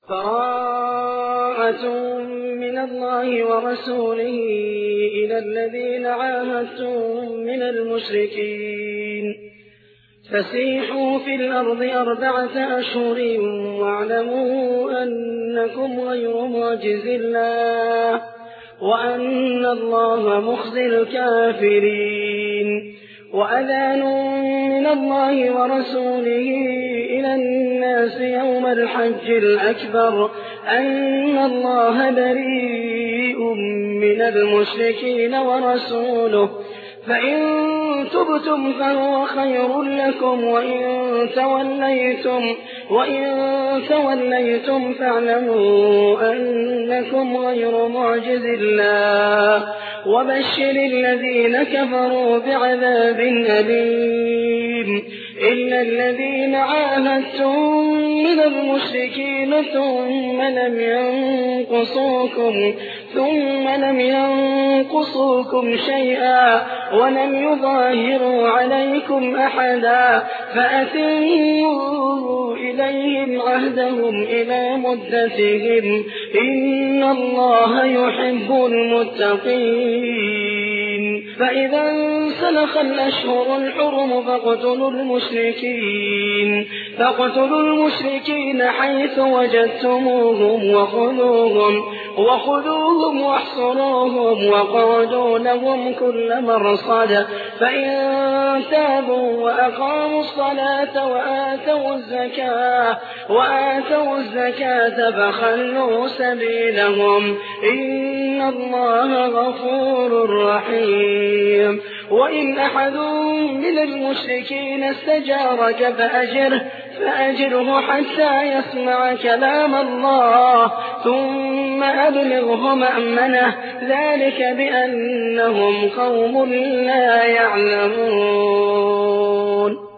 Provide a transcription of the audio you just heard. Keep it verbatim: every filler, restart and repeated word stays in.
براءة من الله ورسوله إلى الذين عاهدتم من المشركين فسيحوا في الأرض أربعة أشهر واعلموا أنكم غير معجز الله وأن الله مخزي الكافرين. وأذان من الله ورسوله إلى الناس يوم الحج الأكبر أن الله بريء من المشركين ورسوله فإن تبتم فهو خير لكم وإن توليتم, وإن توليتم فاعلموا أنكم غير معجز الله وبشر الذين كفروا بعذاب أليم. إلا الذين عاهدتم من المشركين ثم لم ينقصوكم ثم لم ينقصوكم شيئا ولم يظاهروا عليكم أحدا فأتموا إليهم عهدهم إلى مدتهم إن الله يحب المتقين. فإذا انسلخ الأشهر الحرم فاقتلوا المشركين فاقتلوا المشركين حيث وجدتموهم وخذوهم وخذوهم واحصروهم وقعدوا لهم كل مرصد فإن تابوا وأقاموا الصلاة وآتوا الزكاة وآتوا الزكاة فخلوا سبيلهم إن الله غفور رحيم. وإن أحد من المشركين استجارك فأجره فأجره حتى يسمع كلام الله ثم أبلغه مأمنه ذلك بأنهم قوم لا يعلمون.